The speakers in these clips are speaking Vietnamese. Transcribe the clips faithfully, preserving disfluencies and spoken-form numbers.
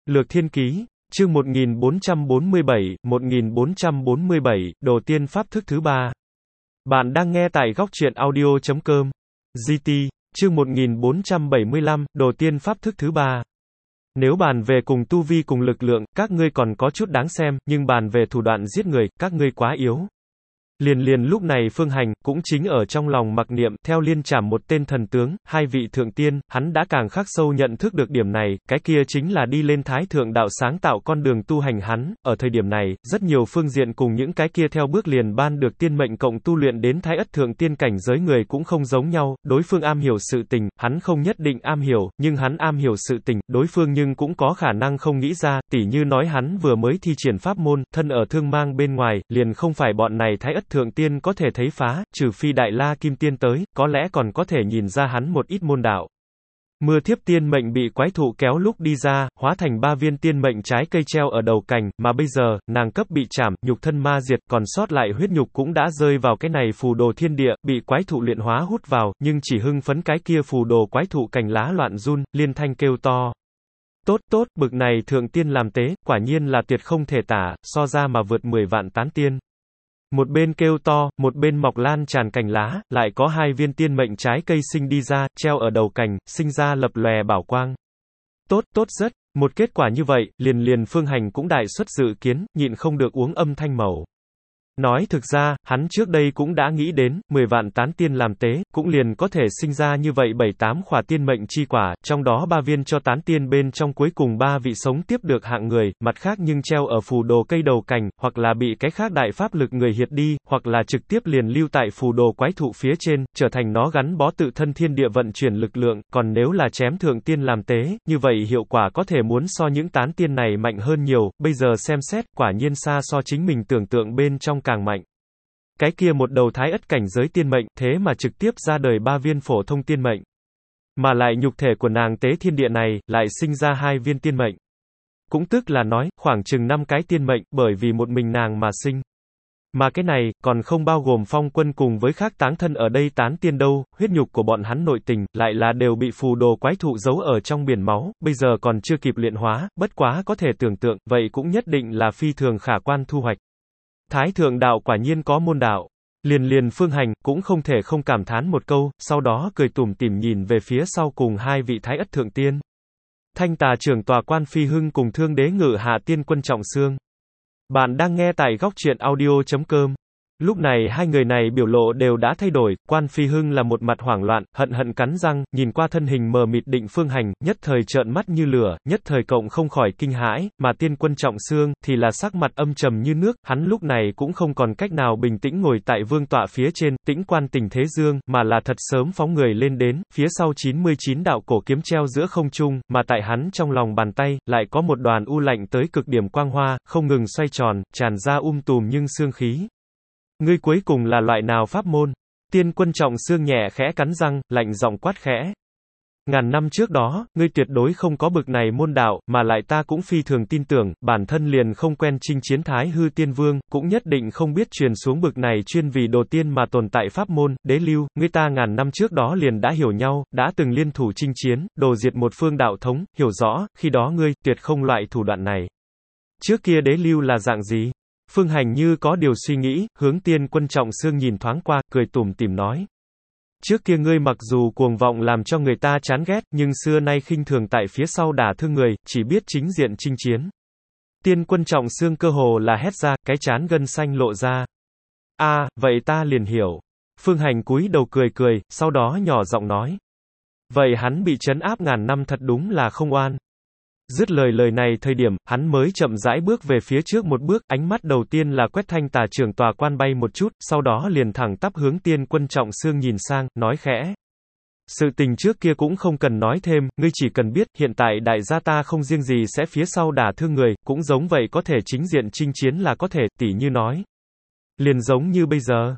Lược Thiên Ký, chương một nghìn bốn trăm bốn mươi bảy, một nghìn bốn trăm bốn mươi bảy, Đồ Tiên Pháp thức thứ ba. Bạn đang nghe tại góc truyện audio chấm com. giê tê, chương một nghìn bốn trăm bảy mươi lăm, Đồ Tiên Pháp thức thứ ba. Nếu bàn về cùng tu vi cùng lực lượng, các ngươi còn có chút đáng xem, nhưng bàn về thủ đoạn giết người, các ngươi quá yếu. Liền liền lúc này Phương Hành, cũng chính ở trong lòng mặc niệm, theo liên trảm một tên thần tướng, hai vị thượng tiên, hắn đã càng khắc sâu nhận thức được điểm này, cái kia chính là đi lên thái thượng đạo sáng tạo con đường tu hành hắn, ở thời điểm này, rất nhiều phương diện cùng những cái kia theo bước liền ban được tiên mệnh cộng tu luyện đến thái ất thượng tiên cảnh giới người cũng không giống nhau, đối phương am hiểu sự tình, hắn không nhất định am hiểu, nhưng hắn am hiểu sự tình, đối phương nhưng cũng có khả năng không nghĩ ra, tỉ như nói hắn vừa mới thi triển pháp môn, thân ở thương mang bên ngoài, liền không phải bọn này thái ất thượng tiên có thể thấy phá, trừ phi đại la kim tiên tới, có lẽ còn có thể nhìn ra hắn một ít môn đạo. Mưa thiếp tiên mệnh bị quái thụ kéo lúc đi ra, hóa thành ba viên tiên mệnh trái cây treo ở đầu cành, mà bây giờ, nàng cấp bị chảm, nhục thân ma diệt, còn sót lại huyết nhục cũng đã rơi vào cái này phù đồ thiên địa, bị quái thụ luyện hóa hút vào, nhưng chỉ hưng phấn cái kia phù đồ quái thụ cành lá loạn run, liên thanh kêu to. Tốt tốt, bực này thượng tiên làm tế, quả nhiên là tuyệt không thể tả, so ra mà vượt mười vạn tán tiên. Một bên kêu to, một bên mọc lan tràn cành lá, lại có hai viên tiên mệnh trái cây sinh đi ra, treo ở đầu cành, sinh ra lập lòe bảo quang. Tốt, tốt rất, một kết quả như vậy, liền liền Phương Hành cũng đại xuất dự kiến, nhịn không được uống âm thanh mẩu. Nói thực ra, hắn trước đây cũng đã nghĩ đến, mười vạn tán tiên làm tế, cũng liền có thể sinh ra như vậy bảy tám khỏa tiên mệnh chi quả, trong đó ba viên cho tán tiên bên trong cuối cùng ba vị sống tiếp được hạng người, mặt khác nhưng treo ở phù đồ cây đầu cành, hoặc là bị cái khác đại pháp lực người hiệt đi, hoặc là trực tiếp liền lưu tại phù đồ quái thụ phía trên, trở thành nó gắn bó tự thân thiên địa vận chuyển lực lượng, còn nếu là chém thượng tiên làm tế, như vậy hiệu quả có thể muốn so những tán tiên này mạnh hơn nhiều, bây giờ xem xét, quả nhiên xa so chính mình tưởng tượng bên trong càng mạnh. Cái kia một đầu thái ất cảnh giới tiên mệnh, thế mà trực tiếp ra đời ba viên phổ thông tiên mệnh. Mà lại nhục thể của nàng tế thiên địa này, lại sinh ra hai viên tiên mệnh. Cũng tức là nói, khoảng chừng năm cái tiên mệnh, bởi vì một mình nàng mà sinh. Mà cái này, còn không bao gồm Phong Quân cùng với khác táng thân ở đây tán tiên đâu, huyết nhục của bọn hắn nội tình, lại là đều bị phù đồ quái thụ giấu ở trong biển máu, bây giờ còn chưa kịp luyện hóa, bất quá có thể tưởng tượng, vậy cũng nhất định là phi thường khả quan thu hoạch. Thái thượng đạo quả nhiên có môn đạo. Liền liền Phương Hành, cũng không thể không cảm thán một câu, sau đó cười tủm tỉm nhìn về phía sau cùng hai vị thái ất thượng tiên. Thanh Tà trưởng tòa Quan Phi Hưng cùng Thương Đế Ngự Hạ Tiên Quân Trọng Xương. Bạn đang nghe tại góc truyện audio chấm com. Lúc này hai người này biểu lộ đều đã thay đổi, Quan Phi Hưng là một mặt hoảng loạn, hận hận cắn răng, nhìn qua thân hình mờ mịt Định Phương Hành, nhất thời trợn mắt như lửa, nhất thời cộng không khỏi kinh hãi, mà Tiên Quân Trọng Xương, thì là sắc mặt âm trầm như nước, hắn lúc này cũng không còn cách nào bình tĩnh ngồi tại vương tọa phía trên, tĩnh quan tình thế dương, mà là thật sớm phóng người lên đến, phía sau chín mươi chín đạo cổ kiếm treo giữa không trung, mà tại hắn trong lòng bàn tay, lại có một đoàn u lạnh tới cực điểm quang hoa, không ngừng xoay tròn, tràn ra um tùm nhưng xương khí. Ngươi cuối cùng là loại nào pháp môn? Tiên Quân Trọng Xương nhẹ khẽ cắn răng, lạnh giọng quát khẽ. Ngàn năm trước đó, ngươi tuyệt đối không có bực này môn đạo, mà lại ta cũng phi thường tin tưởng, bản thân liền không quen chinh chiến Thái Hư Tiên Vương, cũng nhất định không biết truyền xuống bực này chuyên vì đồ tiên mà tồn tại pháp môn, Đế Lưu, ngươi ta ngàn năm trước đó liền đã hiểu nhau, đã từng liên thủ chinh chiến, đồ diệt một phương đạo thống, hiểu rõ, khi đó ngươi, tuyệt không loại thủ đoạn này. Trước kia Đế Lưu là dạng gì? Phương Hành như có điều suy nghĩ, hướng Tiên Quân Trọng Xương nhìn thoáng qua, cười tủm tỉm nói. Trước kia ngươi mặc dù cuồng vọng làm cho người ta chán ghét, nhưng xưa nay khinh thường tại phía sau đả thương người, chỉ biết chính diện chinh chiến. Tiên Quân Trọng Xương cơ hồ là hét ra, cái chán gân xanh lộ ra. A, à, vậy ta liền hiểu. Phương Hành cúi đầu cười cười, sau đó nhỏ giọng nói. Vậy hắn bị trấn áp ngàn năm thật đúng là không oan. Dứt lời lời này thời điểm, hắn mới chậm rãi bước về phía trước một bước, ánh mắt đầu tiên là quét Thanh Tà trưởng tòa quan bay một chút, sau đó liền thẳng tắp hướng Tiên Quân Trọng Xương nhìn sang, nói khẽ. Sự tình trước kia cũng không cần nói thêm, ngươi chỉ cần biết, hiện tại đại gia ta không riêng gì sẽ phía sau đả thương người, cũng giống vậy có thể chính diện chinh chiến là có thể, tỉ như nói. Liền giống như bây giờ.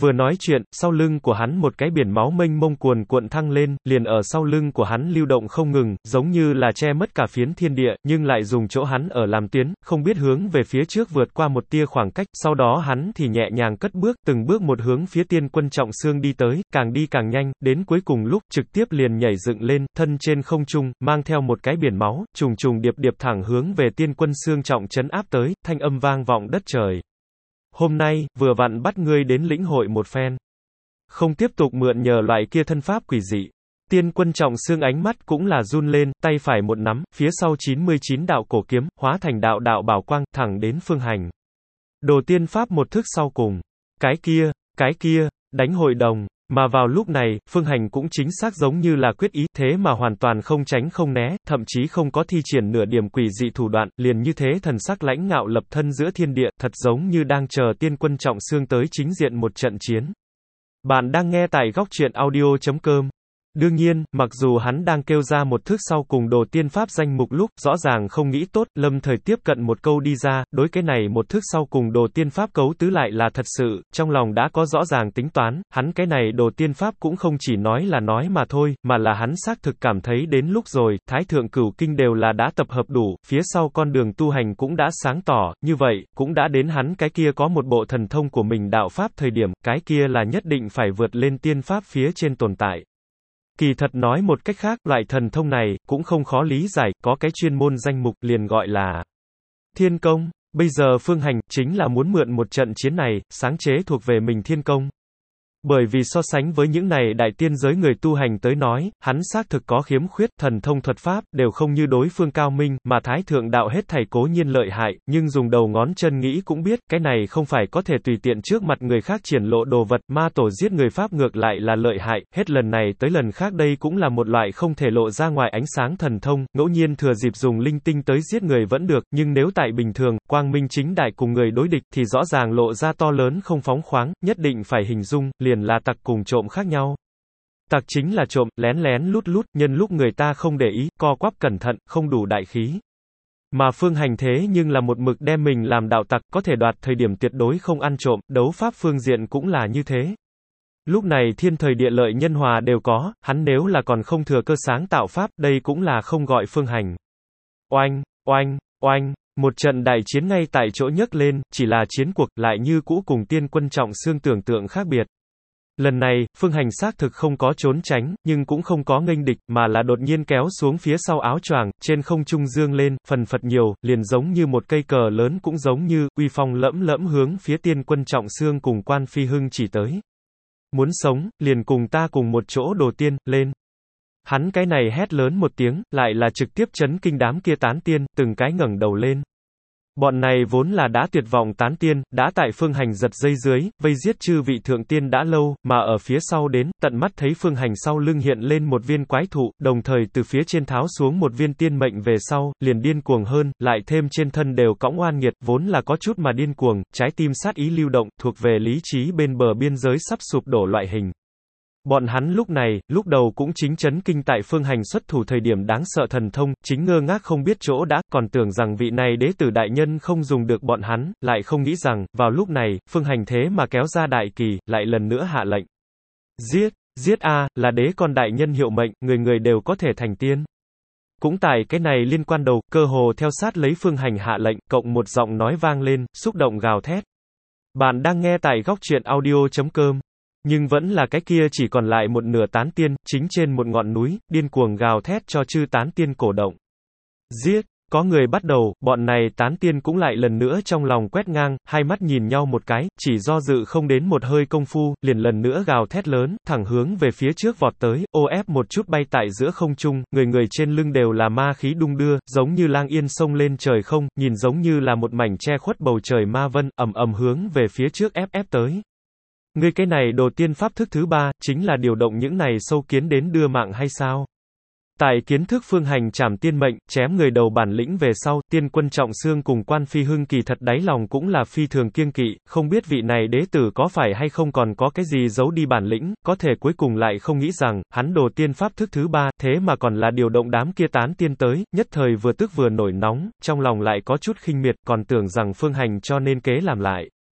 Vừa nói chuyện, sau lưng của hắn một cái biển máu mênh mông cuồn cuộn thăng lên, liền ở sau lưng của hắn lưu động không ngừng, giống như là che mất cả phiến thiên địa, nhưng lại dùng chỗ hắn ở làm tuyến, không biết hướng về phía trước vượt qua một tia khoảng cách, sau đó hắn thì nhẹ nhàng cất bước, từng bước một hướng phía tiên quân trọng xương đi tới, càng đi càng nhanh, đến cuối cùng lúc, trực tiếp liền nhảy dựng lên, thân trên không trung, mang theo một cái biển máu, trùng trùng điệp điệp thẳng hướng về tiên quân xương trọng trấn áp tới, thanh âm vang vọng đất trời. Hôm nay, vừa vặn bắt ngươi đến lĩnh hội một phen. Không tiếp tục mượn nhờ loại kia thân pháp quỷ dị. Tiên quân trọng xương ánh mắt cũng là run lên, tay phải một nắm, phía sau chín mươi chín đạo cổ kiếm, hóa thành đạo đạo bảo quang, thẳng đến Phương Hành. Đồ tiên pháp một thức sau cùng. Cái kia, cái kia, đánh hội đồng. Mà vào lúc này, Phương Hành cũng chính xác giống như là quyết ý, thế mà hoàn toàn không tránh không né, thậm chí không có thi triển nửa điểm quỷ dị thủ đoạn, liền như thế thần sắc lãnh ngạo lập thân giữa thiên địa, thật giống như đang chờ tiên quân trọng xương tới chính diện một trận chiến. Bạn đang nghe tại góc truyện audio chấm com. Đương nhiên, mặc dù hắn đang kêu ra một thức sau cùng đồ tiên pháp danh mục lúc, rõ ràng không nghĩ tốt, lâm thời tiếp cận một câu đi ra, đối cái này một thức sau cùng đồ tiên pháp cấu tứ lại là thật sự, trong lòng đã có rõ ràng tính toán, hắn cái này đồ tiên pháp cũng không chỉ nói là nói mà thôi, mà là hắn xác thực cảm thấy đến lúc rồi, thái thượng cửu kinh đều là đã tập hợp đủ, phía sau con đường tu hành cũng đã sáng tỏ, như vậy, cũng đã đến hắn cái kia có một bộ thần thông của mình đạo pháp thời điểm, cái kia là nhất định phải vượt lên tiên pháp phía trên tồn tại. Kỳ thật nói một cách khác, loại thần thông này, cũng không khó lý giải, có cái chuyên môn danh mục, liền gọi là thiên công. Bây giờ Phương Hành, chính là muốn mượn một trận chiến này, sáng chế thuộc về mình thiên công. Bởi vì so sánh với những này đại tiên giới người tu hành tới nói, hắn xác thực có khiếm khuyết, thần thông thuật pháp, đều không như đối phương cao minh, mà thái thượng đạo hết thảy cố nhiên lợi hại, nhưng dùng đầu ngón chân nghĩ cũng biết, cái này không phải có thể tùy tiện trước mặt người khác triển lộ đồ vật, ma tổ giết người pháp ngược lại là lợi hại, hết lần này tới lần khác đây cũng là một loại không thể lộ ra ngoài ánh sáng thần thông, ngẫu nhiên thừa dịp dùng linh tinh tới giết người vẫn được, nhưng nếu tại bình thường, quang minh chính đại cùng người đối địch, thì rõ ràng lộ ra to lớn không phóng khoáng, nhất định phải hình dung, liền là tặc cùng trộm khác nhau. Tặc chính là trộm, lén lén lút lút, nhân lúc người ta không để ý, co quắp cẩn thận, không đủ đại khí. Mà Phương Hành thế nhưng là một mực đem mình làm đạo tặc, có thể đoạt thời điểm tuyệt đối không ăn trộm, đấu pháp phương diện cũng là như thế. Lúc này thiên thời địa lợi nhân hòa đều có, hắn nếu là còn không thừa cơ sáng tạo pháp, đây cũng là không gọi Phương Hành. Oanh, oanh, oanh. Một trận đại chiến ngay tại chỗ nhấc lên, chỉ là chiến cuộc, lại như cũ cùng tiên quân trọng xương tưởng tượng khác biệt. Lần này, Phương Hành xác thực không có trốn tránh, nhưng cũng không có nghênh địch, mà là đột nhiên kéo xuống phía sau áo choàng, trên không trung dương lên, phần phật nhiều, liền giống như một cây cờ lớn cũng giống như, uy phong lẫm lẫm hướng phía tiên quân trọng xương cùng Quan Phi Hưng chỉ tới. Muốn sống, liền cùng ta cùng một chỗ đồ tiên, lên. Hắn cái này hét lớn một tiếng, lại là trực tiếp chấn kinh đám kia tán tiên, từng cái ngẩng đầu lên. Bọn này vốn là đã tuyệt vọng tán tiên, đã tại Phương Hành giật dây dưới, vây giết chư vị thượng tiên đã lâu, mà ở phía sau đến, tận mắt thấy Phương Hành sau lưng hiện lên một viên quái thụ, đồng thời từ phía trên tháo xuống một viên tiên mệnh về sau, liền điên cuồng hơn, lại thêm trên thân đều cõng oan nghiệt, vốn là có chút mà điên cuồng, trái tim sát ý lưu động, thuộc về lý trí bên bờ biên giới sắp sụp đổ loại hình. Bọn hắn lúc này, lúc đầu cũng chính chấn kinh tại Phương Hành xuất thủ thời điểm đáng sợ thần thông, chính ngơ ngác không biết chỗ đã, còn tưởng rằng vị này đế tử đại nhân không dùng được bọn hắn, lại không nghĩ rằng, vào lúc này, Phương Hành thế mà kéo ra đại kỳ, lại lần nữa hạ lệnh. Giết, giết a, là đế con đại nhân hiệu mệnh, người người đều có thể thành tiên. Cũng tại cái này liên quan đầu, cơ hồ theo sát lấy Phương Hành hạ lệnh, cộng một giọng nói vang lên, xúc động gào thét. Bạn đang nghe tại góc truyện audio chấm com. Nhưng vẫn là cái kia chỉ còn lại một nửa tán tiên, chính trên một ngọn núi, điên cuồng gào thét cho chư tán tiên cổ động. Giết, có người bắt đầu, bọn này tán tiên cũng lại lần nữa trong lòng quét ngang, hai mắt nhìn nhau một cái, chỉ do dự không đến một hơi công phu, liền lần nữa gào thét lớn, thẳng hướng về phía trước vọt tới, ô ép một chút bay tại giữa không trung, người người trên lưng đều là ma khí đung đưa, giống như lang yên sông lên trời không, nhìn giống như là một mảnh che khuất bầu trời ma vân, ầm ầm hướng về phía trước ép ép tới. Ngươi cái này đồ tiên pháp thức thứ ba, chính là điều động những này sâu kiến đến đưa mạng hay sao? Tại kiến thức Phương Hành trảm tiên mệnh, chém người đầu bản lĩnh về sau, tiên quân trọng xương cùng Quan Phi Hưng kỳ thật đáy lòng cũng là phi thường kiêng kỵ, không biết vị này đế tử có phải hay không còn có cái gì giấu đi bản lĩnh, có thể cuối cùng lại không nghĩ rằng, hắn đồ tiên pháp thức thứ ba, thế mà còn là điều động đám kia tán tiên tới, nhất thời vừa tức vừa nổi nóng, trong lòng lại có chút khinh miệt, còn tưởng rằng Phương Hành cho nên kế làm lại.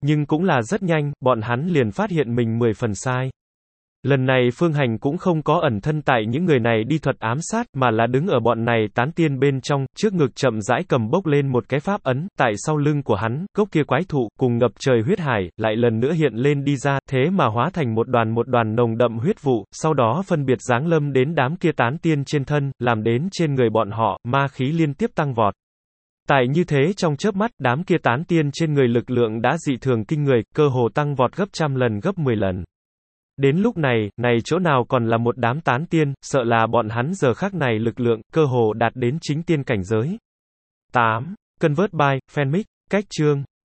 Nhưng cũng là rất nhanh, bọn hắn liền phát hiện mình mười phần sai. Lần này Phương Hành cũng không có ẩn thân tại những người này đi thuật ám sát, mà là đứng ở bọn này tán tiên bên trong, trước ngực chậm rãi cầm bốc lên một cái pháp ấn, tại sau lưng của hắn, gốc kia quái thụ, cùng ngập trời huyết hải, lại lần nữa hiện lên đi ra, thế mà hóa thành một đoàn một đoàn nồng đậm huyết vụ, sau đó phân biệt giáng lâm đến đám kia tán tiên trên thân, làm đến trên người bọn họ, ma khí liên tiếp tăng vọt. Tại như thế trong chớp mắt, đám kia tán tiên trên người lực lượng đã dị thường kinh người, cơ hồ tăng vọt gấp trăm lần gấp mười lần. Đến lúc này, này chỗ nào còn là một đám tán tiên, sợ là bọn hắn giờ khắc này lực lượng, cơ hồ đạt đến chính tiên cảnh giới. tám. Convert by, Fanmic, cách chương.